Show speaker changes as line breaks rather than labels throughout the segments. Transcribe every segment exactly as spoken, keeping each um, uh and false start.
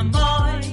Samboy.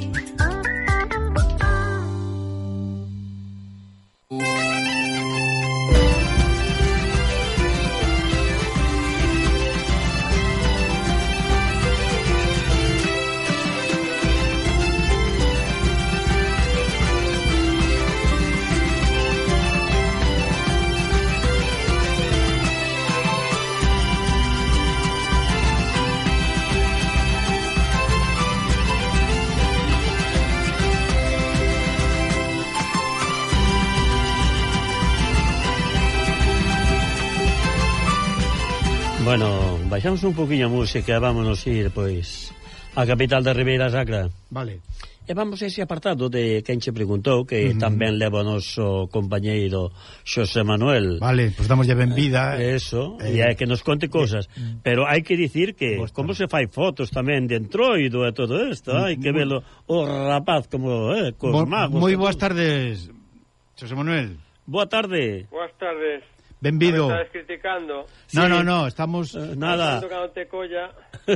Bueno, baixamos un poquinho a música, vámonos ir, pois, a capital da Ribeira Sacra.
Vale.
E vamos a ese apartado de quen che preguntou, que uh -huh. tamén leva o noso compañeiro Xosé Manuel.
Vale, pois pues damos de benvida.
Eh, eso, eh, e é que nos conte cosas. Eh, pero hai que dicir que como se fai fotos tamén de entroido e todo isto, hai que velo o rapaz como, eh, cos
bo,
magos.
Moi boas tardes, Xosé Manuel.
Boa tarde.
Boas tardes.
Benvido.
Me estás criticando.
No,
sí.
no, no, estamos...
Uh, nada.
Cando te colla...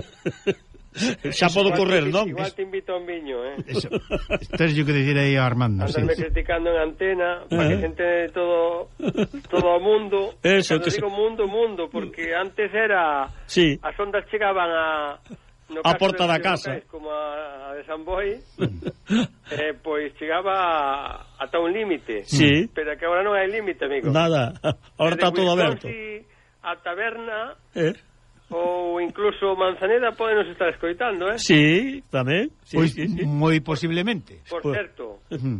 Xa podo correr, non?
Igual te invito a un viño, eh?
Eso. Tens yo que decir aí a Armando.
Andarme
Sí.
criticando en antena, uh -huh. para que se entere todo todo o mundo.
Eso,
Cando
que
digo
se...
mundo, mundo, porque antes era...
Sí.
As ondas chegaban a... No
a porta da casa.
Locais, como a, a de San Boi, eh, pois chegaba ata un límite.
Sí.
Pero que agora non hai límite, amigo.
Nada, agora está todo aberto.
A taberna...
Eh?
Ou incluso Manzaneda podenos estar escoitando, eh?
Sí, tamén. Sí,
Pois
sí, sí.
moi posiblemente.
Por
Pues...
certo.
Uh -huh.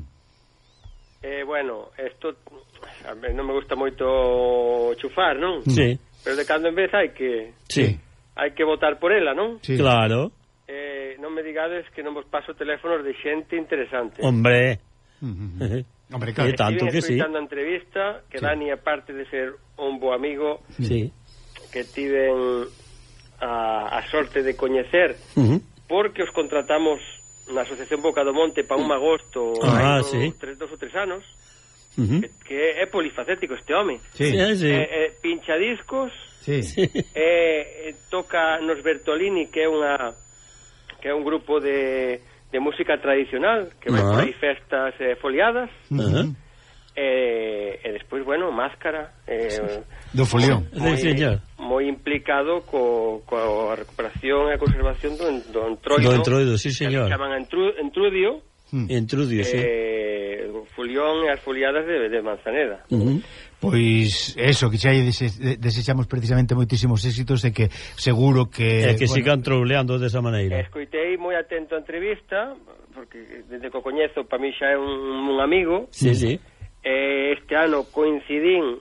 Eh, bueno, esto a mí non me gusta moito chufar, non?
Sí.
Pero de cando en vez hai que
Sí.
hai que votar por ela, non?
Sí.
Claro.
Eh, non me digades que non vos paso teléfonos de xente interesante.
Hombre.
Uh -huh. Hombre, claro.
Eh, tanto que sí.
Escoitando a entrevista, que
Sí.
Dani, aparte de ser un bo amigo,
Sí.
que tiven a, a sorte de coñecer,
Uh -huh.
porque os contratamos na Asociación Boca do Monte para un agosto
Ah,
hai dos,
sí.
tres, dos ou tres anos,
Uh -huh.
que, que é polifacético este home.
Sí.
Sí, sí.
Eh, eh, pincha discos,
Sí.
Sí.
eh, eh, toca nos Bertolini, que é unha que é un grupo de, de música tradicional, que vai
Ah.
por aí festas eh, foliadas,
Uh -huh.
eh, e despois, bueno, Máscara, eh,
Do folión.
moi,
Sí, señor.
moi implicado co, coa recuperación e a conservación do, do entroido,
Do entroido, sí, señor.
que chaman entru, entrudio,
Entrudio, sí.
eh, o folión e as foliadas de, de Manzaneda.
Uh -huh.
Pois eso, que xa dese, desexamos precisamente moitísimos éxitos e que seguro que...
É que
bueno,
sigan trouleando desa maneira.
Escoitei moi atento a entrevista, porque desde que o coñezo, para mí xa é un, un amigo.
Sí, sí.
Eh, este ano coincidín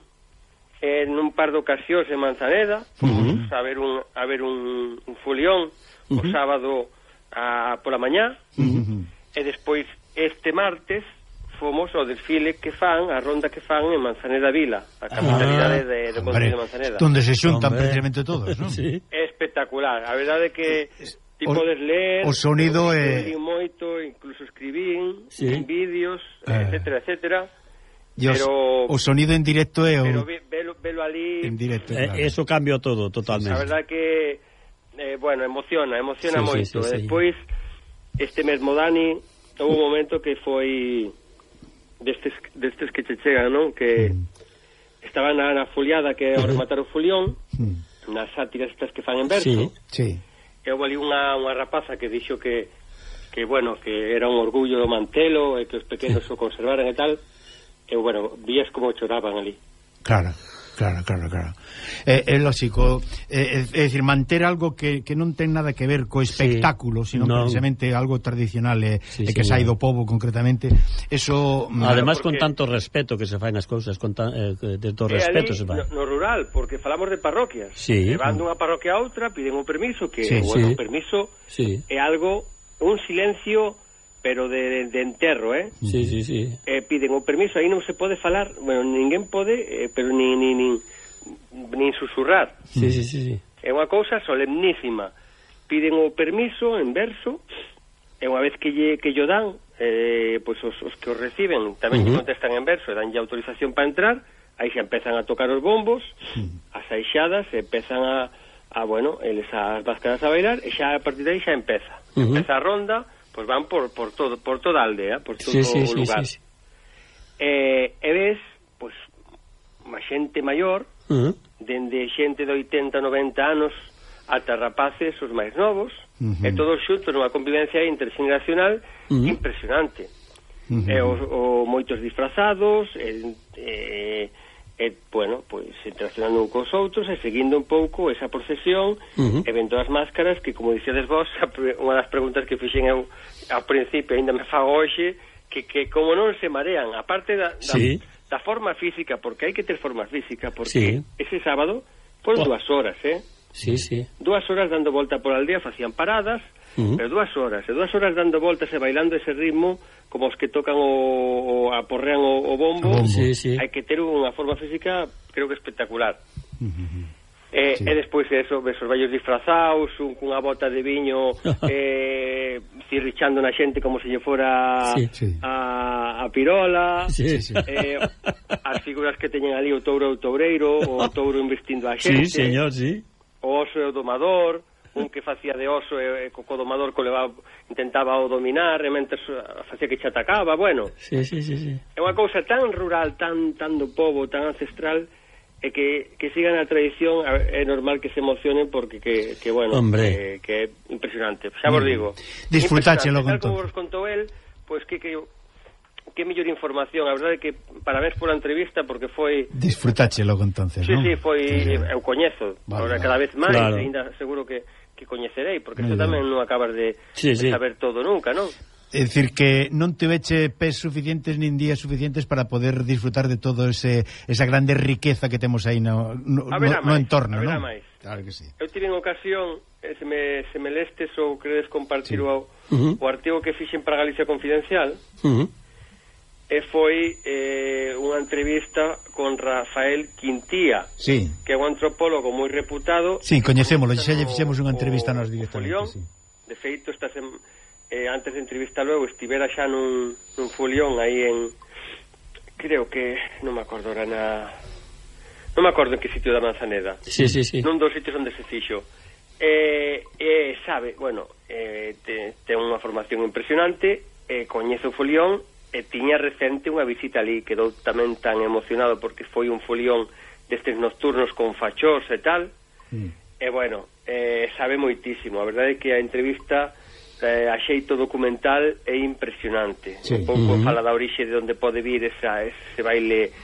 en un par de ocasións en Manzaneda, fomos a ver un, a ver un, un folión o
Uh-huh.
sábado a, pola mañá,
Uh -huh.
e despois este martes fomos ao desfile que fan, a ronda que fan en Manzaneda Vila, a capitalidade
Ah,
de, de
Hombre,
Concello de Manzaneda.
donde se xuntan
Hombre.
precisamente todos, non?
Sí.
É espectacular, a verdade é que ti
O-
podes ler,
o sonido é-
é moito, incluso escribín,
Sí.
en vídeos,
Eh.
etcétera, etcétera.
E os,
Pero-
o sonido en directo é o...
Pero ve, velo, velo ali,
En directo,
Eh,
claro.
eso cambia todo, totalmente.
a verdade que eh, bueno, emociona, emociona
Sí, sí,
moito.
sí, sí.
E despois este mesmo Dani houve un momento que foi destes, destes que che chegan, non? Que
Mm.
estaba na, na foliada que é o rematar o folión,
Mm.
nas sátiras estas que fan en verso.
Sí.
Sí.
E houve ali unha, unha rapaza que dixo que, que, bueno, que era un orgullo do mantelo e que os pequenos o conservaran e tal. E, bueno, vías como choraban ali.
Claro, claro, claro, claro. É, é lógico, é, é dicir, manter algo que, que non ten nada que ver co espectáculo, sino
non.
precisamente algo tradicional e,
Sí,
e que
señor.
sai do pobo concretamente, eso...
Además, con
porque-
tanto respeto que se faen as cousas, con tan, eh, de todo
E
respeto
ali,
se fai.
no, no rural, porque falamos de parroquias.
Sí.
Levando unha parroquia a outra, piden un permiso, que,
Sí,
bueno,
sí.
o permiso
Sí,
é algo, un silencio, pero de, de enterro, eh?
sí, sí, sí.
eh piden o permiso, aí non se pode falar, bueno, ninguén pode, eh, pero ni, ni, ni, ni susurrar.
Sí, sí, sí, sí.
É unha cousa solemnísima. Piden o permiso en verso, e unha vez que lle, que llo dan, eh, pois os, os que os reciben tamén
Uh-huh.
lle contestan en verso e danlle autorización para entrar, aí xa empezan a tocar os bombos, as aixadas, e empezan a, a bueno, eles as váscaras a bailar, e xa a partir de aí xa empeza.
Uh-huh.
Empeza a ronda, pois van por, por todo, por toda a aldea, por todo
sí, sí,
o lugar.
Sí, sí, sí.
Eh, e ves, pois, unha xente maior, uh -huh. dende xente de oitenta, noventa anos ata rapaces os máis novos, uh -huh. e todos xuntos nunha convivencia interxeneracional uh -huh. impresionante. Uh -huh. E o, o moitos disfrazados, e, e, e bueno, pois interaccionando un cos outros e seguindo un pouco esa procesión uh -huh. e vendo as máscaras que, como dixedes vos, unha das preguntas que fixen eu ao principio, ainda me fago hoxe, que, que como non se marean, aparte da, da, sí. da forma física, porque hai que ter forma física, porque sí. ese sábado foron oh. dúas horas, eh?
Sí, sí.
Dúas horas dando volta por aldea, facían paradas, uh -huh. pero dúas horas, e dúas horas dando voltas e bailando ese ritmo, como os que tocan o, o aporrean o, o bombo,
o bombo. Sí, sí.
Hai que ter unha forma física, creo que espectacular. Uh -huh. E, sí. e despois eso, ves os vellos disfrazados, un, cunha bota de viño, eh, cirrichando na xente como se lle fora sí, sí. A, a pirola, sí, sí. Eh, as figuras que teñen ali, o touro e o toureiro, o touro investindo a xente.
Sí, señor, sí.
O oso e o domador, un que facía de oso e, e co, co domador co levaba, intentaba o dominar e mentes facía que che atacaba, bueno.
Sí, sí, sí, sí.
É unha cousa tan rural, tan tan do povo, tan ancestral, e que, que sigan a tradición. É normal que se emocionen porque que, que bueno, que, que é impresionante. Xa vos digo.
Disfrutáchelo con
todo. Como vos contou el, pois que que que mellor información, a verdade que parabéns pola entrevista porque foi...
Disfrutáchelo entonces,
sí,
non?
Sí, sí, foi...
Sí.
Eu coñezo, vale, ahora cada vez máis, claro. Ainda seguro que, que coñecerei, porque eso tamén non acabas de, sí, de sí. saber todo nunca, non?
É dicir, que non te veche pés suficientes nin días suficientes para poder disfrutar de todo ese esa grande riqueza que temos aí no, no, no, no entorno, non?
Máis.
Claro que sí.
Eu tive en ocasión, eh, se, me, se me lestes ou credes compartir sí. o, uh -huh. o artigo que fixen para Galicia Confidencial, uh -huh. e foi eh, unha entrevista con Rafael Quintía,
sí.
que é un antropólogo moi reputado.
Sí, coñecémolo, xa lle fixemos unha entrevista nos directamente, sí.
De feito, esta sem... eh, antes de entrevista luego estivera xa nun, nun folión aí en, creo que non me acordo era na non me acordo en que sitio da Manzaneda,
sí, sí, sí.
nun dos sitios onde se fixo, e eh, eh, sabe, bueno, eh, te, ten unha formación impresionante, eh, coñece o folión, e tiña recente unha visita ali, quedou tamén tan emocionado porque foi un folión destes nocturnos con fachós e tal, mm. e bueno, eh, sabe moitísimo. A verdade é que a entrevista eh, a xeito documental é impresionante, sí. Un pouco uh -huh. fala da orixe de onde pode vir esa, ese baile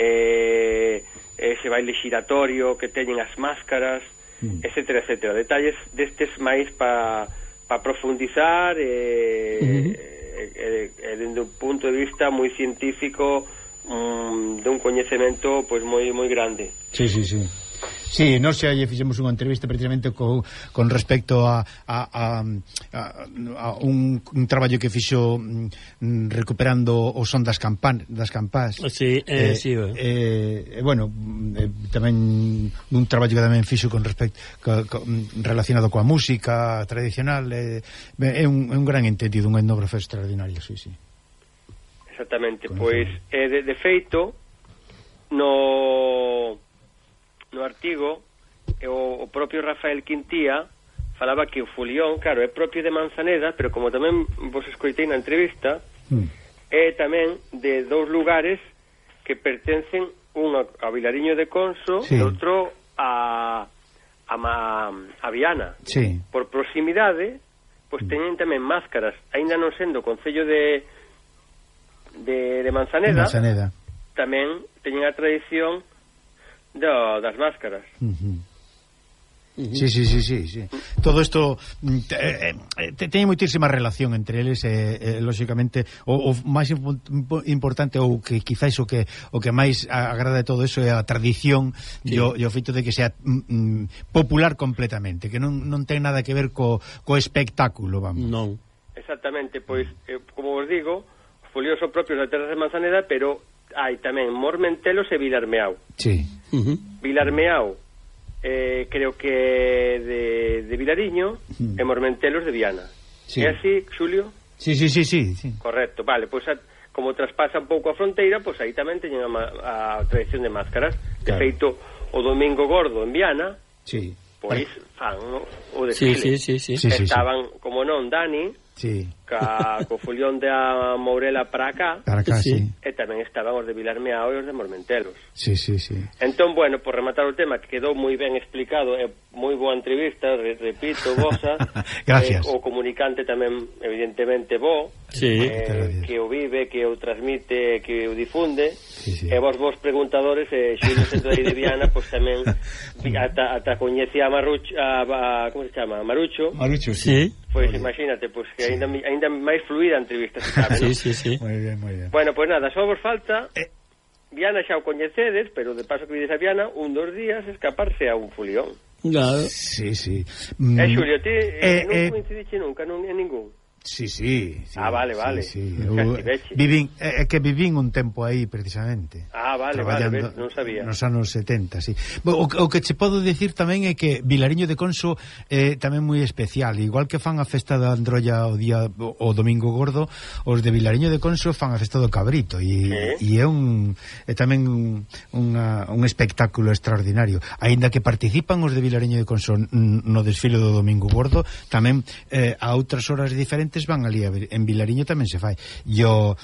eh, ese baile xiratorio que teñen as máscaras, mm. etcétera, etcétera, detalles destes máis pa, pa profundizar e eh, uh -huh. E, e, dende un punto de vista moi científico, um, de un coñecemento pois moi moi grande.
Sí, sí, sí. Sí, nós xa lle fixemos unha entrevista precisamente co, con respecto a, a, a, a, a un, un traballo que fixo mm, recuperando o son das campán, das campás.
Sí, eh, eh, sí.
Eh, eh, bueno, eh, tamén un traballo que tamén fixo con respecto co, co, relacionado coa música tradicional, eh, é un, un gran entendido, un etnógrafo extraordinario, sí, sí.
Exactamente, con pois eh, de, de feito no no artigo o, o propio Rafael Quintía falaba que o folión, claro, é propio de Manzaneda, pero como tamén vos escoitei na entrevista, mm. é tamén de dous lugares que pertencen un a, a Vilariño de Conso, sí. E outro a a, Ma, a Viana.
Sí.
Por proximidade, pois pues, teñen tamén máscaras, aínda non sendo o concello de de, de Manzaneda,
Manzaneda,
tamén teñen a tradición do, das máscaras.
Uh -huh. Uh -huh. Sí, sí, sí, sí, sí. Todo isto eh, eh, teñe moitísima relación entre eles, eh, eh, lógicamente o, o máis imp importante ou que quizáis o que o que máis agrada de todo eso é a tradición, sí. e, o, e o feito de que sea mm, popular completamente, que non, non ten nada que ver co, co espectáculo, vamos.
Non.
Exactamente, pois, eh, como vos digo, os folios son propios da terra de Manzaneda, pero hai tamén Mormentelos e Vilarmeao.
Sí.
Uh -huh.
Vilarmeao, eh, creo que de, de Vilariño, uh -huh. e Mormentelos de Viana. Sí. É así, Xulio?
Sí, sí, sí, sí, sí.
Correcto, vale, pois pues, como traspasa un pouco a fronteira, pois pues, aí tamén teñen a, a tradición de máscaras. Claro. De feito, o Domingo Gordo en Viana,
sí.
pois fan, no? O desfile.
Sí, sí, sí, sí.
Sí, sí,
Estaban, sí. como non, Dani,
sí.
ca, co folión de a Mourela para acá,
Para acá, sí.
sí. E tamén estaban os de Vilarmeao e os de Mormentelos.
Sí, sí, sí.
Entón, bueno, por rematar o tema, que quedou moi ben explicado, é moi boa entrevista, re, repito, vosa.
Gracias.
Eh, o comunicante tamén, evidentemente, bo,
sí.
eh, que o vive, que o transmite, que o difunde,
sí, sí.
e vos vos preguntadores, eh, Xulio Centro de Viana, pois pues, tamén ata, ata coñecía a Marrucho, a, a, como se chama? Marucho.
Marucho, sí.
Pois pues, imagínate, pois pues, que ainda, sí. ainda máis fluida a entrevista, se sabe,
sí,
¿no?
sí, sí.
Moi ben, moi ben.
Bueno, pois pues nada, só vos falta... Eh. Viana xa o coñecedes, pero de paso que vides a Viana, un dos días escaparse a un folión.
Claro.
Sí, sí.
Mm. Eh, Xulio, ti
eh,
non
eh,
coincidiche nunca non, en ningún?
Sí, sí, sí.
Ah, vale, vale.
Sí, sí. Eu, vivín, é eh, que vivín un tempo aí, precisamente.
Ah, vale, vale, ves, non sabía.
Nos anos setenta, sí. O, o que che podo dicir tamén é que Vilariño de Conso é eh, tamén moi especial. Igual que fan a festa da Androlla o día o domingo gordo, os de Vilariño de Conso fan a festa do cabrito. E, ¿sí? E é un é tamén un, una, un espectáculo extraordinario. Aínda que participan os de Vilariño de Conso no desfile do domingo gordo, tamén eh, a outras horas diferentes van ali a ver, en Vilariño tamén se fai. Yo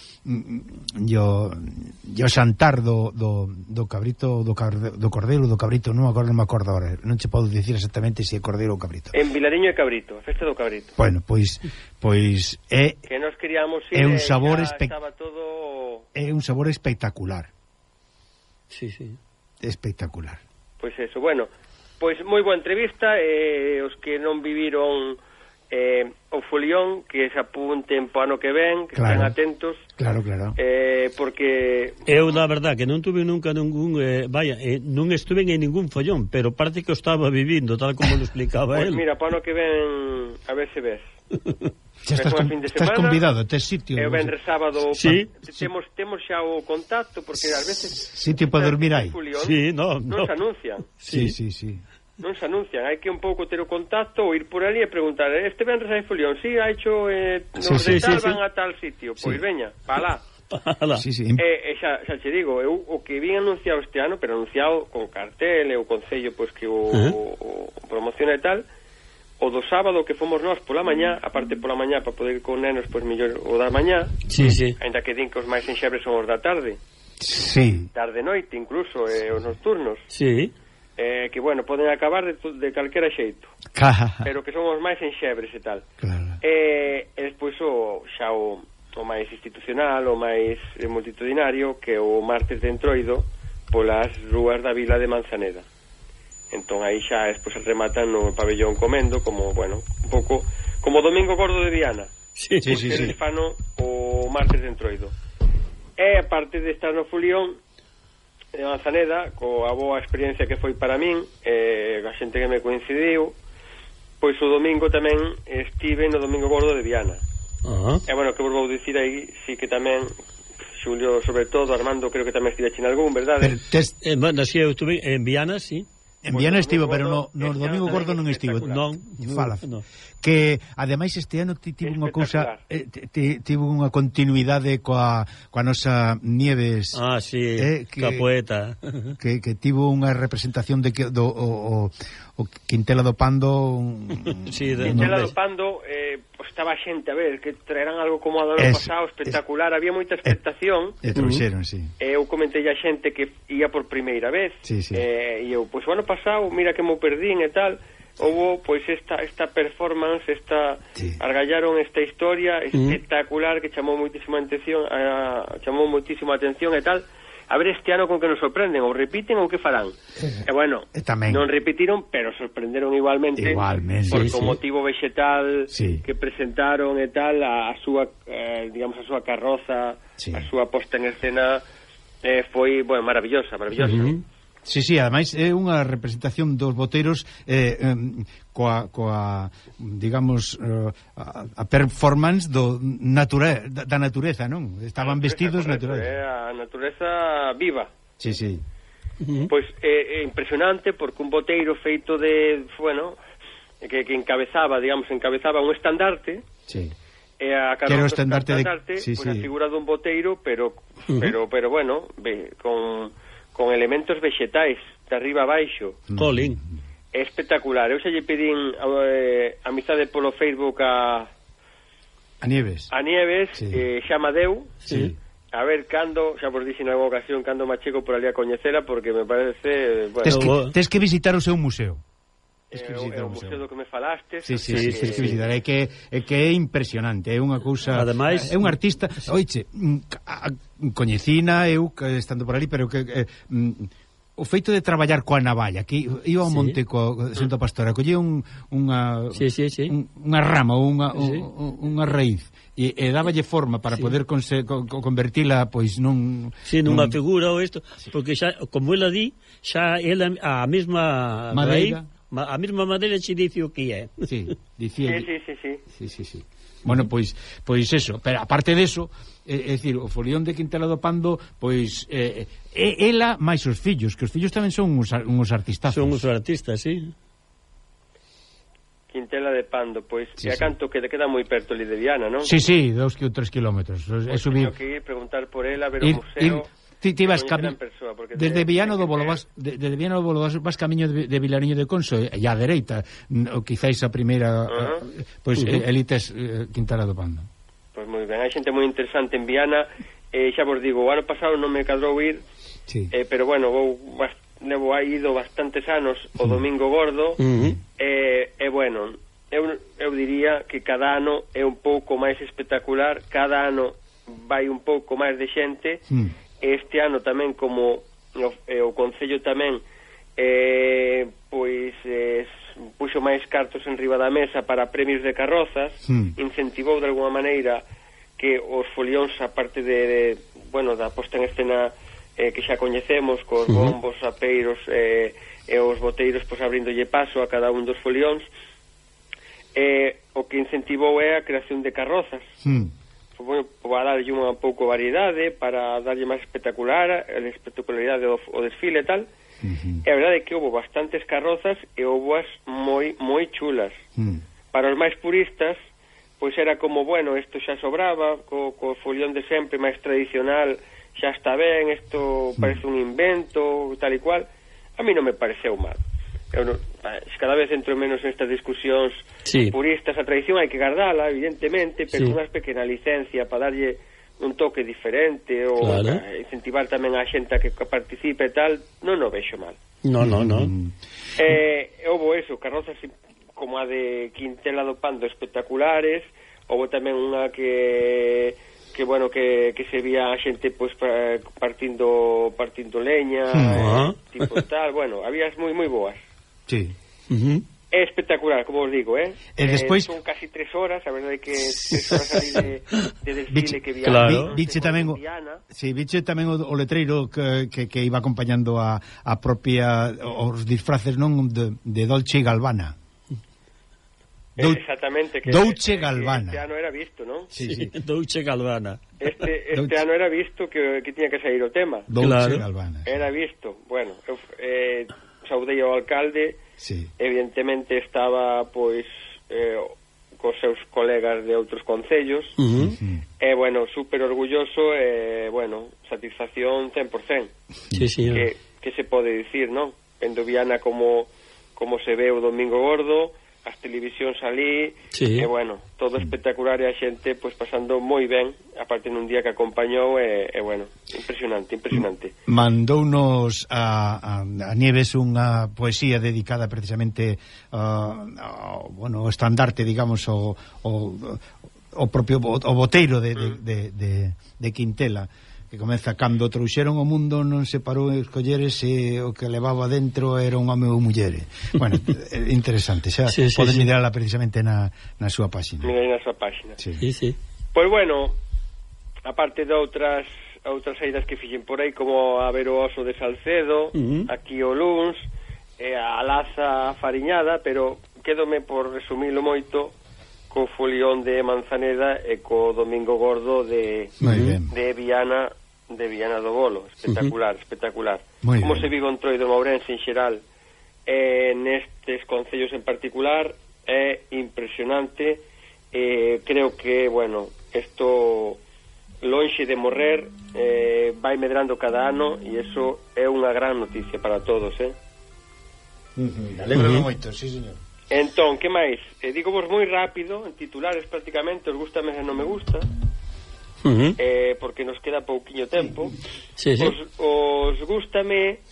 yo yo xantar do, do, do cabrito, do, carde, do cordeiro, do cabrito, non acordo, non me acordo agora. Non che podo dicir exactamente se é cordeiro ou cabrito.
En Vilariño é cabrito, a festa do cabrito.
Bueno, pois pois é
que nos queríamos ir,
é un sabor espe...
estaba todo
é un sabor espectacular.
Sí, sí.
Espectacular.
Pois eso, bueno, pois moi boa entrevista, eh, os que non viviron eh, o folión, que se apunten po ano que ven, que claro. Estén atentos.
Claro, claro.
Eh, porque
eu, na verdad, que non tuve nunca ningún, eh, vaya, eh, non estuve en ningún follón, pero parece que o estaba vivindo, tal como lo explicaba
pues
él.
Mira, po ano que ven, a ver se ves.
Xa estás, con, estás convidado, tes sitio.
E o venres sábado,
sí,
pa, temos, temos xa o contacto, porque ás veces
sitio para dormir aí.
Sí, no,
non
no.
se anuncian.
Sí, sí, sí.
Non se anuncian, hai que un pouco ter o contacto ou ir por ali e preguntar, este venres hai folión, si, sí, ha hecho eh,
sí,
nos
sí,
sí,
sí,
van
sí.
a tal sitio, pois sí. Veña, pa lá.
Sí, sí.
E, e xa, xa che digo, eu o que vin anunciado este ano, pero anunciado con cartel e o concello pois que o, uh -huh. o, o promociona e tal, o do sábado que fomos nós pola mañá, aparte pola mañá para poder ir con nenos, pois mellor o da mañá.
Sí, sí.
Ainda que din que os máis enxebres son os da tarde.
Sí.
Tarde noite incluso, e os nocturnos.
Sí.
Eh, que bueno, poden acabar de, de calquera xeito. Pero que son os máis enxebres e tal.
Claro.
E, e despois o xa o, o máis institucional, o máis multitudinario, que o martes de Entroido polas rúas da vila de Manzaneda. Entón aí xa despois se rematan no pabellón Comendo, como, bueno, un pouco como Domingo Gordo de Viana.
Sí, sí, sí, sí.
Fano o martes de Entroido. E aparte de estar no folión de Manzaneda, coa boa experiencia que foi para min, eh, a xente que me coincidiu, pois o domingo tamén estive no Domingo Gordo de Viana.
Uh -huh.
E bueno, que vos vou dicir aí, sí que tamén Xulio, sobre todo, Armando, creo que tamén estive en algún, verdade?
Tes... Eh, bueno, si, eu estuve en Viana, sí.
En Viana estivo, pero no, no Domingo Gordo non estivo.
Non,
fala.
No.
Que ademais este ano tivo unha cousa, eh, tivo unha continuidade coa coa nosa Nieves.
Ah, sí,
eh, que,
ca poeta.
Que, que tivo unha representación de que do o, o, o Quintela do Pando.
Sí, de,
Quintela
no,
do Pando, eh, pues estaba xente a ver que traerán algo como a do ano pasado, espectacular, es, había moita expectación.
E trouxeron, sí.
Eu comentei a xente que ia por primeira vez.
Sí, sí.
Eh, e eu, pois pues, o ano pasado, mira que mo perdín e tal. Houve, pois, esta, esta performance, esta sí. Argallaron esta historia espectacular uh -huh. que chamou moitísima atención, a, chamou moitísima atención e tal. A ver este ano con que nos sorprenden, ou repiten ou que farán. Eh, e bueno,
e
non repitiron, pero sorprenderon igualmente.
Igualmente.
Por
sí,
o
sí.
motivo vegetal
sí.
que presentaron e tal, a, a súa, eh, digamos, a súa carroza, sí. a súa posta en escena eh, foi, bueno, maravillosa, maravillosa. Uh -huh.
Sí, sí, ademais é unha representación dos boteiros eh, eh, coa, coa digamos eh, a, a performance do natura, da, da natureza, non? Estaban vestidos naturales.
É a natureza viva.
Sí, sí.
Uh -huh. Pois é, é impresionante porque un boteiro feito de, bueno, que, que encabezaba, digamos, encabezaba un estandarte.
Sí.
E a
carroza estandarte,
estandarte
de... sí,
pois
sí.
a figura dun boteiro, pero uh -huh. pero pero bueno, ve, con con elementos vegetais de arriba a baixo.
Colin.
é espectacular. Eu xa lle pedín eh, amizade polo Facebook a
a Nieves,
a Nieves
sí.
eh, xa me deu,
sí.
A ver cando, xa vos dixen en alguna ocasión, cando me chego por ali a coñecera, porque me parece, bueno,
tes, que, tes que visitar o seu museo.
É o, o museo do que me falaste.
Sí, sí, sí, sí, sí, que visitar, é que é que é impresionante, é unha cousa.
Ademais,
é un artista, oiche, coñecina eu estando por ali, pero que eh, o feito de traballar coa navalla, que iba ao
sí.
monte co Sento Pastora, collía un unha
sí, sí, sí.
Un, unha rama ou unha
sí.
unha raíz e, e dáballe forma para sí. poder conse, co, convertila pois nun
sí, nunha
nun...
figura ou isto, sí. porque xa como ela di, xa ela a mesma
madeira,
raíz, a mesma madeira che dice o que é.
Sí, dicía.
Sí, sí, sí, sí.
Sí, sí, sí. Bueno, pois pois eso, pero aparte deso, é, é dicir, o folión de Quintela do Pando, pois eh, é ela máis os fillos, que os fillos tamén son uns, uns artistazos.
Son uns artistas, sí.
Quintela de Pando, pois,
sí,
e a
sí.
canto que queda moi perto ali de Viana, non?
Sí, sí, dos ou tres kilómetros.
Pois
é subir.
Teño que ir preguntar por ela, ver
ir,
o museo.
Ir, ti, ti vas cami...
persoa,
desde Viano do Bolo vas de, desde Viano do Bolo vas, vas camiño de, de Vilariño de Conso e á dereita, ou quizáis a primeira, uh -huh. pois uh -huh. elites eh, Quintela do Pando.
Pois moi ben, hai xente moi interesante en Viana, eh, xa vos digo, o ano pasado non me cadrou ir,
sí.
eh, pero bueno, vou levo aí ido bastantes anos o Domingo Gordo,
uh -huh.
eh, e eh, bueno, eu, eu diría que cada ano é un pouco máis espectacular, cada ano vai un pouco máis de xente,
uh -huh.
este ano tamén como o, eh, o Concello tamén eh, pois eh, puxo máis cartos en riba da mesa para premios de carrozas,
uh -huh.
incentivou de alguma maneira que os folións, aparte de, de bueno, da posta en escena eh, que xa coñecemos, cos uh -huh. bombos, apeiros eh, e os boteiros pois abrindolle paso a cada un dos folións, eh, o que incentivou é a creación de carrozas.
Hmm.
Bueno, para darlle unha pouco variedade, para darlle máis espectacular, a espectacularidade do o desfile e tal.
Uh -huh.
E a verdade é que houve bastantes carrozas e houve moi moi chulas.
Hmm.
Para os máis puristas, pois era como, bueno, isto xa sobraba, co, co folión de sempre máis tradicional, xa está ben, isto parece un invento, tal e cual. A mí non me pareceu mal. Eu non, cada vez entro menos nestas discusións
sí.
puristas. A tradición hai que guardala, evidentemente, pero
sí.
unha pequena licencia para darlle un toque diferente ou
claro.
incentivar tamén a xente a que participe e tal, non o vexo mal.
No, no, no.
Mm.
Eh, houve eso, carrozas como a de Quintela do Pando espectaculares, houve tamén unha que que bueno, que, que se vía a xente pois pues, partindo partindo leña,
uh -huh.
eh, tipo tal, bueno, habías moi moi boas.
Sí.
Uh -huh.
É espectacular, como os digo, eh?
E despois...
Eh, son casi tres horas, a verdade é que tres horas ali de, de desfile
Biche,
que vi.
Claro.
Vi, biche tamén o, sí, biche tamén o, o letreiro que, que, que iba acompañando a, a propia os disfraces, non, de, de Dolce e Gabbana.
Dou, exactamente, que
Dolce e
este,
Gabbana.
este ano era visto, non?
Sí, sí. Dolce e Gabbana.
Este, este
Dolce.
ano era visto que, que tiña que sair o tema.
Dolce e
Claro.
Gabbana.
Era visto. Bueno, eu eh, saudei ao alcalde.
Sí.
Evidentemente estaba, pois, eh, cos seus colegas de outros concellos.
Uh -huh.
E, bueno, super orgulloso e, bueno, satisfacción cen por cento.
Sí, sí.
Que, que se pode dicir, non? Vendo Viana como, como se ve o Domingo Gordo, as televisións ali,
sí.
e, bueno, todo espectacular e a xente, pois, pasando moi ben, aparte nun día que acompañou, e, e bueno, impresionante, impresionante.
Mandounos a, a, a Nieves unha poesía dedicada precisamente uh, ao, bueno, o estandarte, digamos, o, o, o propio o boteiro de, de, de, de, de Quintela, que comeza cando trouxeron o mundo non se parou a escoller se o que levaba dentro era un home ou muller. Bueno, interesante, xa sí, sí, podes sí. mirala precisamente na, na súa página.
Mirei na súa página.
Sí, sí. sí.
Pois bueno, aparte de outras outras saídas que fixen por aí, como a ver o oso de Salcedo, uh -huh. aquí o Luns, e a Laza Fariñada, pero quédome por resumilo moito co folión de Manzaneda e co Domingo Gordo de, de Viana de Viana do Bolo. Espectacular, uh -huh. espectacular. Muy como bien. Se vive o Entroido de Ourense en xeral, e nestes concellos en particular, é impresionante. Eh, creo que, bueno, isto lonxe de morrer, eh, vai medrando cada ano, e eso é unha gran noticia para todos, eh?
Uh-huh. Alegro uh-huh. moito, sí, señor.
Entón, que máis? Eh, digo vos moi rápido, en titulares prácticamente, os gusta e non me gusta, uh-huh. eh, porque nos queda pouquiño tempo.
Sí, sí.
Os, os gústame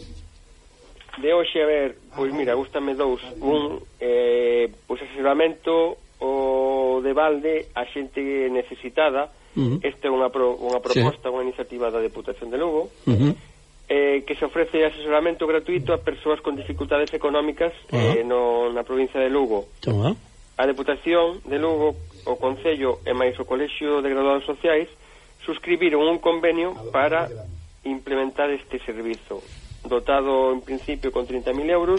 de hoxe, a ver, pois mira, gústame dous. Un, eh, pois asesoramento o de balde a xente necesitada. Uh-huh. Esta é unha, pro, unha proposta, sí. unha iniciativa da Deputación de Lugo, uh-huh. eh, que se ofrece asesoramento gratuito a persoas con dificultades económicas uh-huh. eh, no, na provincia de Lugo. Uh-huh. A Deputación de Lugo, o Concello e máis o Colexio de Graduados Sociais suscribiron un convenio para implementar este servizo, dotado en principio con trinta mil euros,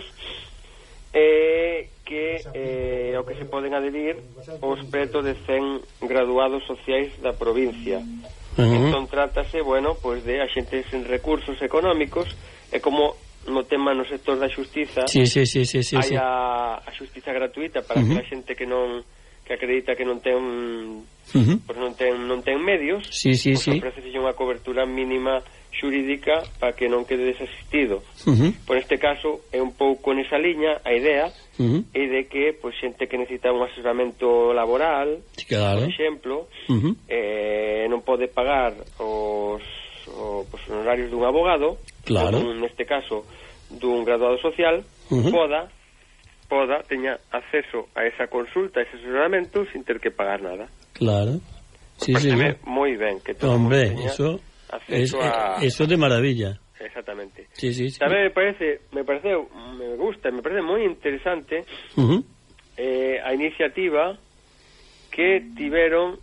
eh, que eh, ao que se poden adherir os preto de cen graduados sociais da provincia. Uh-huh. Entón trátase, bueno, pois de axentes en recursos económicos, e como no tema no sector da xustiza,
sí, sí, sí, sí, sí,
hai
sí.
a, a xustiza gratuita para uh-huh. que a xente que non que acredita que non ten uh-huh. pois non ten non ten medios,
sí, sí,
pois
sí.
ofrece unha cobertura mínima xurídica para que non quede desasistido.
Uh-huh.
Por este caso é un pouco nesa liña a idea, uh-huh. é de que pois xente que necesita un asesoramento laboral,
sí, claro.
por exemplo, uh-huh. eh, non pode pagar os, os, os honorarios dun abogado,
claro.
ou neste caso dun graduado social, uh-huh. poda poda teña acceso a esa consulta, a ese asesoramento sin ter que pagar nada.
Claro. Sí, sí,
sí. Moi ben que todo
hombre,
teña
eso es,
a...
eso de maravilla.
Exactamente.
Sí, sí, sí.
Tamén me parece, me parece, me gusta, me parece moi interesante
uh-huh.
eh, a iniciativa que tiveron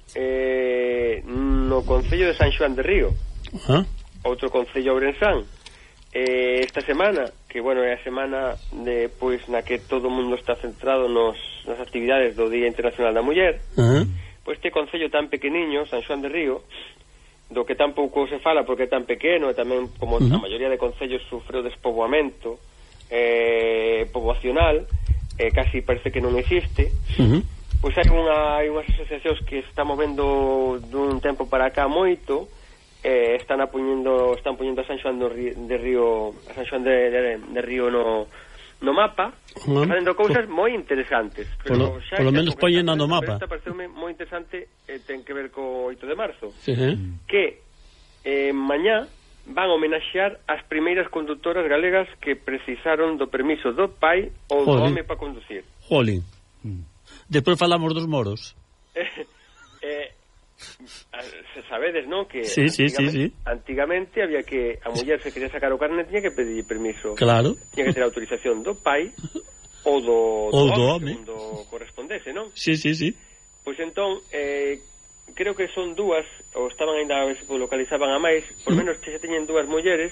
eh, no Concello de San Xoán de Río, uh-huh. outro concello ourensán, eh, esta semana, que, bueno, é a semana de, pois, na que todo o mundo está centrado nos, nas actividades do Día Internacional da Muller, uh-huh. pois este concello tan pequeniño, San Xoán de Río, do que tampouco se fala porque é tan pequeno, e tamén como uh-huh. a maioría de concellos sufreu despoboamento eh, poboacional, eh, casi parece que non existe, uh-huh. pois hai unha hai unhas asociacións que están movendo dun tempo para acá moito, eh, están apuñendo están poñendo a San Xoán do Río, de Río a San Xoán de, de, de Río no, no mapa, uh-huh. facendo cousas moi interesantes,
pero polo, xa, polo menos poñen no mapa.
Esta pareceume moi interesante, eh, ten que ver co oito de marzo,
uh-huh.
que eh, mañá van a homenaxear as primeiras conductoras galegas que precisaron do permiso do pai ou do home para conducir.
Jolín. Mm. Despois falamos dos moros.
eh, eh, se sabedes, non? Que
sí, sí, sí, sí.
Antigamente había que a muller se quería sacar o carnet, tiña que pedir permiso.
Claro.
Tiña que ter autorización do pai ou do,
ou
do,
do
home, do correspondese, non?
Sí, sí, sí.
Pois entón, eh, creo que son dúas, ou estaban ainda a ver se localizaban a máis, por menos que xa teñen dúas mulleres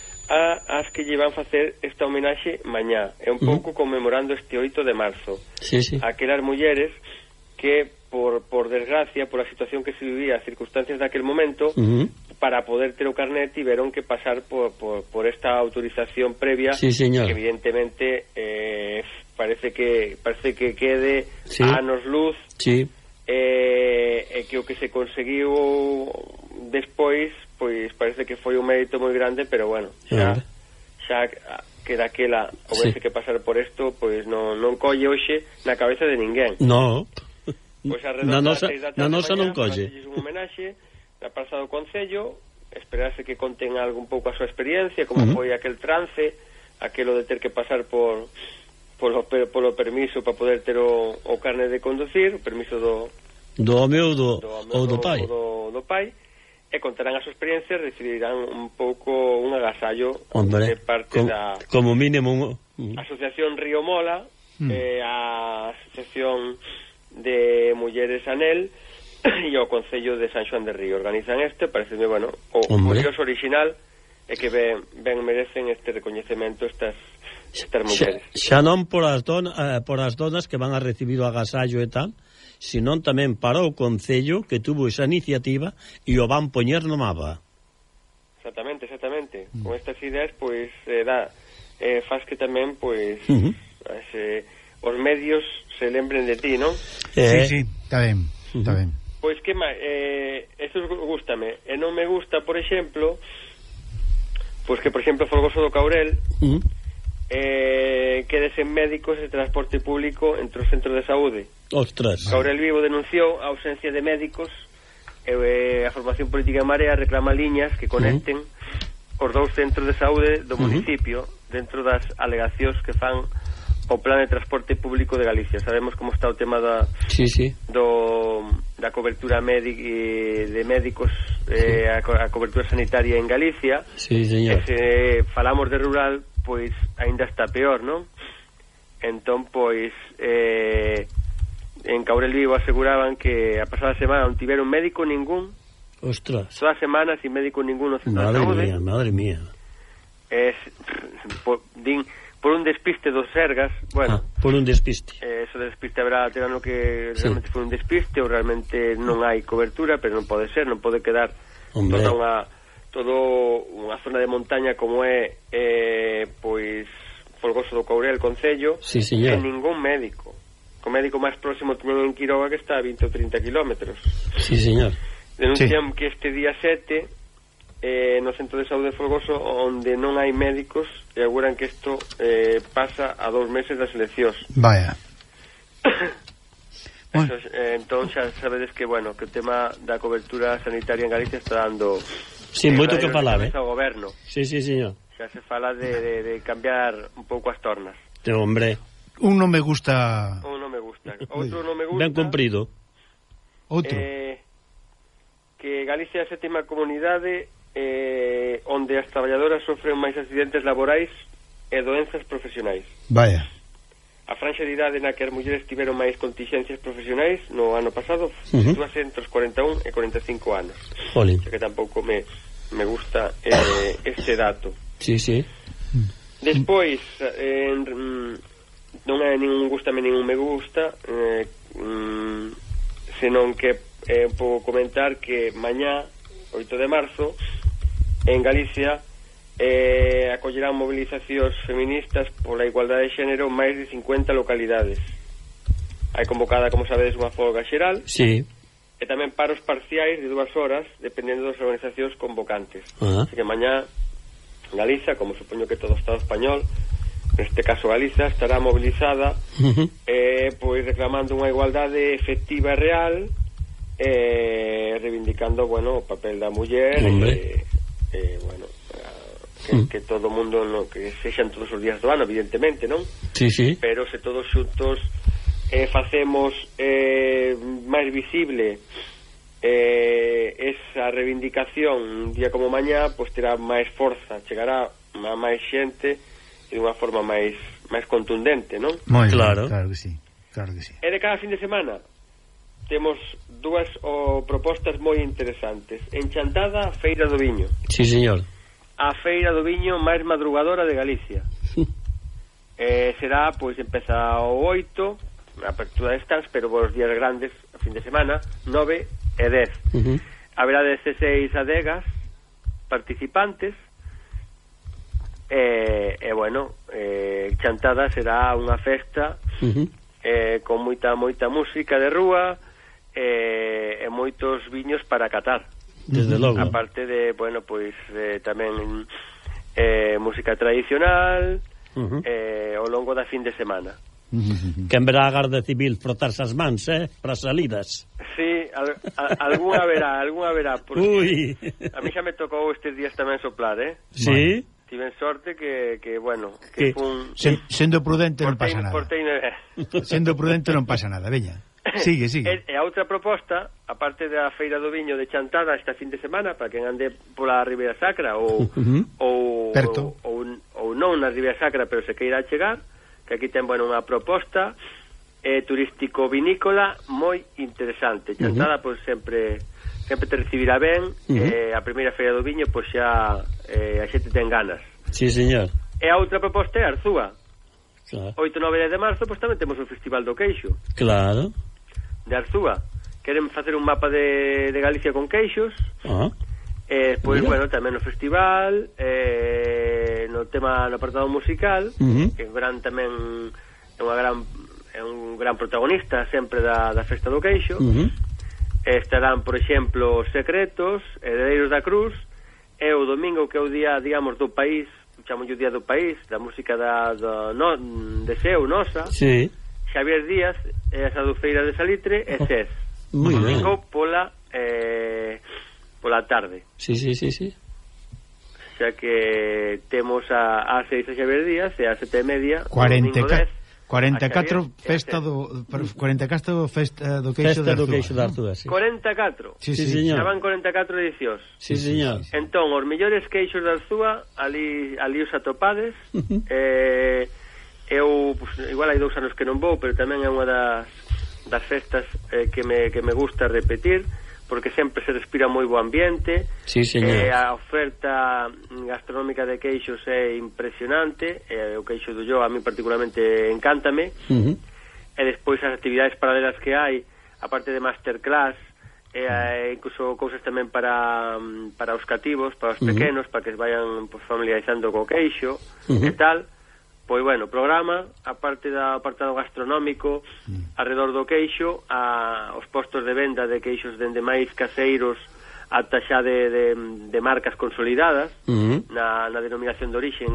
a as que llevan facer esta homenaxe mañá. É un pouco conmemorando este oito de marzo.
Sí, sí.
Aquelas mulleres que por, por desgracia, por a situación que se vivía, as circunstancias daquel momento, uh-huh. para poder ter o carnet tiveron que pasar por, por, por esta autorización previa,
sí, señor.
Que evidentemente eh, parece que parece que quede
sí.
a anos luz,
sí.
eh, e que o que se conseguiu despois, pois parece que foi un mérito moi grande, pero bueno, xa, uh-huh. xa que daquela houvese sí. que pasar por isto, pois non, non colle hoxe na cabeza de ninguén.
No.
Pois a
na nosa, na nosa non colle.
Un homenaxe na Praza do Concello, esperase que conten algo un pouco a súa experiencia, como uh-huh. foi aquel trance, aquelo de ter que pasar por polo, polo permiso para poder ter o, o carne de conducir, o permiso do
do home ou do,
do,
ou do, do pai.
Do, do pai, e contarán a súa experiencia, recibirán un pouco un agasallo
Hombre,
de parte
com,
da
como mínimo un...
Asociación Río Mola, mm. eh, a Asociación de Mulleres Anel e o Concello de San Xoán de Río organizan este, pareceme, bueno, o curioso original e que ben, ben merecen este recoñecemento estas, estas mulleres.
Xa, xa non por as, don, eh, por as donas que van a recibir o agasallo e tal, senón tamén para o Concello que tuvo esa iniciativa e o van poñer no mapa.
Exactamente, exactamente. Mm. Con estas ideas, pois, eh, da, eh, faz que tamén, pois, uh-huh. ese, os medios se lembren de ti, non?
Eh, sí, sí, está ben, está ben.
Pois que máis, eh, eso gústame, e non me gusta, por exemplo, pois que, por exemplo, Folgoso do Caurel, uh-huh. eh, quedes en médicos e transporte público entre os centros de saúde.
Ostras.
Caurel Vivo denunciou a ausencia de médicos e eh, a formación política en Marea reclama liñas que conecten uh-huh. os dous centros de saúde do municipio uh-huh. dentro das alegacións que fan o plan de transporte público de Galicia. Sabemos como está o tema da
sí, sí.
do da cobertura médic, de médicos eh, sí. a, a cobertura sanitaria en Galicia.
Sí, señor.
E se falamos de rural, pois aínda está peor, non? Entón, pois eh, en Caurel Vivo aseguraban que a pasada semana non tiveron médico ningún.
Ostras.
Toda semana sin médico ningún no centro de saúde.
Madre mía, madre mía.
Es, por, din, por un despiste dos Sergas, bueno,
ah, por un despiste.
Eh, eso de despiste habrá terano que
sí.
realmente foi un despiste ou realmente non hai cobertura, pero non pode ser, non pode quedar
Hombre.
toda unha todo unha zona de montaña como é eh, pois Folgoso do Courel, Concello,
sí, señor.
sen ningún médico. O médico máis próximo teñen en Quiroga que está a vinte ou trinta kilómetros.
Sí, señor.
Denuncian
sí.
que este día sete eh, no centro de saúde de Folgoso onde non hai médicos e aseguran que isto eh, pasa a dous meses das eleccións.
Vaya.
Eso, eh, entón xa sabedes que, bueno, que o tema da cobertura sanitaria en Galicia está dando
sí,
eh,
moito que falar, eh?
ao goberno.
Sí, sí, señor.
Xa se fala de, de, de cambiar un pouco as tornas.
Te, hombre.
Un non me gusta.
Un non me gusta. Outro non me gusta.
Ben cumprido.
Outro.
Eh, que Galicia é a sétima comunidade eh, onde as traballadoras sofren máis accidentes laborais e doenzas profesionais.
Vaya.
A franxa de idade na que as mulleres tiveron máis contingencias profesionais no ano pasado
uh-huh.
situase entre os cuarenta e un e cuarenta e cinco anos.
Jolín.
O sea que tampouco me, me gusta eh, este dato.
Sí, sí.
Despois, eh, non é ningún gustame ningún me gusta, eh, mm, senón que eh, podo comentar que mañá, oito de marzo, en Galicia eh, acollerán movilizacións feministas pola igualdade de xénero máis de cincuenta localidades. Hai convocada, como sabedes, unha folga xeral
sí.
e tamén paros parciais de dúas horas dependendo das organizacións convocantes.
Uh-huh.
Así que mañá Galiza, como supoño que todo o Estado español, neste caso Galiza, estará mobilizada uh-huh. eh, pois reclamando unha igualdade efectiva e real, eh, reivindicando, bueno, o papel da muller e, eh, bueno, que, uh-huh. que todo o mundo no, que sexan todos os días do ano, evidentemente, non?
Sí, sí.
Pero se todos xuntos eh, facemos eh, máis visible eh, esa reivindicación un día como mañá, pois terá máis forza, chegará a máis xente de unha forma máis máis contundente, non?
Moi
claro.
Bien, claro que sí, claro que sí.
E de cada fin de semana temos dúas oh, propostas moi interesantes. En Chantada, Feira do Viño.
Sí, señor.
A Feira do Viño máis madrugadora de Galicia. eh, será, pois, empeza o oito, a apertura de stands, pero os días grandes, a fin de semana, nove e dez.
Uh-huh.
Haberá dezasseis adegas participantes. E, e bueno, eh, Chantada será unha festa uh-huh. eh, con moita moita música de rúa e, e moitos viños para catar.
Desde logo.
Aparte de, bueno, pois eh, tamén eh, música tradicional uh-huh. eh, ao longo da fin de semana.
Quen verá a Garda Civil frotarse as mans, eh, para salidas.
Sí, al, a, algún haberá, algún haberá, porque
Ui.
A mí xa me tocou estes días tamén soplar, eh?
Sí.
Bueno. Tiven sorte que, que bueno, que, que fun...
Sen, sendo prudente non
portei,
pasa nada.
Portei, eh.
Sendo prudente non pasa nada, veña. Sigue, sigue.
E, e a outra proposta, aparte da Feira do Viño de Chantada esta fin de semana, para quen ande pola Ribeira Sacra ou, uh-huh. ou,
Perto.
ou, ou, ou non na Ribeira Sacra, pero se queira chegar, que aquí ten, bueno, unha proposta eh, turístico-vinícola moi interesante. Chantada, uh-huh. pois, sempre... sempre te recibirá ben, uh-huh. eh, a primeira Feira do Viño, pois xa eh, a xente ten ganas.
Sí, señor.
E a outra proposta é Arzúa.
Claro.
oito, nove e dez de marzo, pois tamén temos o Festival do Queixo.
Claro.
De Arzúa. Queren facer un mapa de, de Galicia con queixos.
Ah.
E pois, bueno, tamén no festival, eh, no tema, no apartado musical,
uh-huh.
que é un gran tamén, é unha gran, é un gran protagonista sempre da, da Festa do Queixo.
Uh-huh.
Estarán, por exemplo, Secretos, Heredeiros da Cruz, e o domingo, que é o día, digamos, do país chamo o Día do País, da música da, da no, de Seu, nosa.
Sí.
Xavier Díaz, e a Sadufeira de Salitre, e Sés.
Muy
domingo ben. pola eh, pola tarde.
Sí, sí, sí, sí.
O sea que temos a, a seis a Xavier Díaz e a sete e media
cuarenta e catro, cuarenta e catro
Xavier,
festa do cuarenta e catro festa do queixo
festa
de
do queixo de Arzúa, sí.
cuarenta e catro.
Sí,
sí,
sí,
señor.
Xa van cuarenta e catro edicións.
Sí, señor.
Entón, os mellores queixos de Arzúa, ali ali os atopades. eh eu pues, igual hai dous anos que non vou, pero tamén é unha das das festas eh, que me que me gusta repetir, porque sempre se respira moi bo ambiente.
Sí, señor.
Eh, a oferta gastronómica de queixos é impresionante, eh, o queixo do Yo a mí particularmente encántame.
Uh -huh.
E despois as actividades paralelas que hai, aparte de masterclass, e eh, incluso cousas tamén para para os cativos, para os pequenos, uh -huh. para que se vayan pues, familiarizando co queixo, uh -huh. e tal. Pois bueno, programa, aparte do apartado gastronómico, mm. alrededor do queixo, a, os postos de venda de queixos dende máis caseiros ata xa de, de, de marcas consolidadas, mm -hmm. na, na denominación de orixen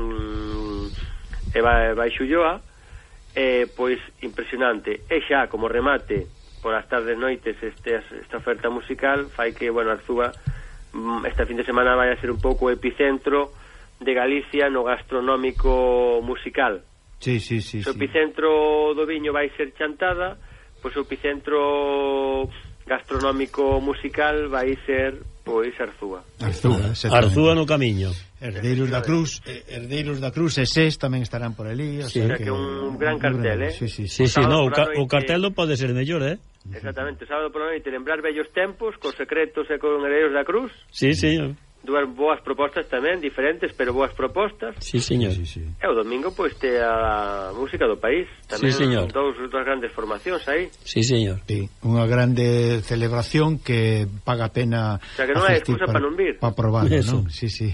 e ba, Baixo Ulloa, eh, pois impresionante. E xa, como remate, por as tardes noites, este, esta oferta musical, fai que, bueno, Arzúa, esta fin de semana vai a ser un pouco o epicentro de Galicia no gastronómico musical.
Sí, sí, sí.
O
sí.
epicentro do viño vai ser Chantada, pois o epicentro gastronómico musical vai ser pois Arzúa.
Arzúa,
Arzúa no camiño.
Herdeiros da Cruz, eh, Herdeiros da Cruz e Sés tamén estarán por ali, o
sí,
sea
que, que un gran cartel, eh.
Sí, sí,
sí, sí, no, o, ca
noite,
o cartel non pode ser mellor, eh.
Exactamente, sábado por la noite lembrar vellos tempos, cos secretos e con Herdeiros da Cruz.
Sí, señor.
Dúas boas propostas tamén, diferentes, pero boas propostas.
Sí, señor.
Sí, sí.
E o domingo, pois, te a música do país. Tamén
sí, señor.
Dous, dous grandes formacións aí.
Sí, señor.
Sí, unha grande celebración que paga pena.
O sea, que non hai excusa para non vir.
Para probar, non? Sí, sí.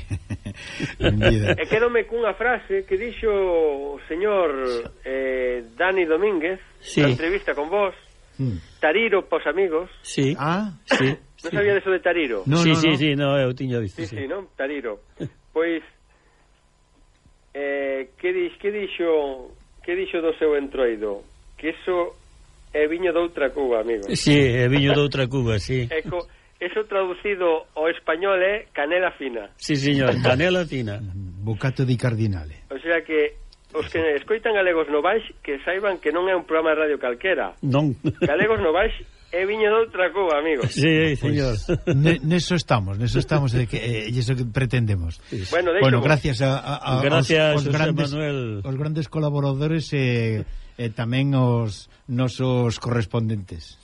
E quedome cunha frase que dixo o señor eh, Dani Domínguez, sí. na entrevista con vos, mm. Tariro pos amigos.
Sí.
Ah,
sí.
Non sabía de eso de Tariro.
No, sí,
no,
sí,
no.
sí, no, eu tiño visto.
Sí, sí, sí, non? Tariro. Pois eh, que dix, que dixo que dixo do seu entroido? Que eso é viño de outra Cuba, amigo.
Sí, é viño de outra Cuba, sí.
Eco, eso traducido ao español é canela fina.
Sí, señor, canela fina.
Bocato di cardinale.
O sea que os que escoitan Galegos no Baix que saiban que non é un programa de radio calquera.
Non.
Galegos no Baix é viño de outra Cuba, amigo.
Sí, señor.
Pues, ne, neso estamos, neso estamos de que eh, eso que pretendemos.
Bueno,
bueno gracias a, a, a
gracias,
aos, aos grandes
Manuel.
Os grandes colaboradores e eh, eh, tamén os nosos correspondentes.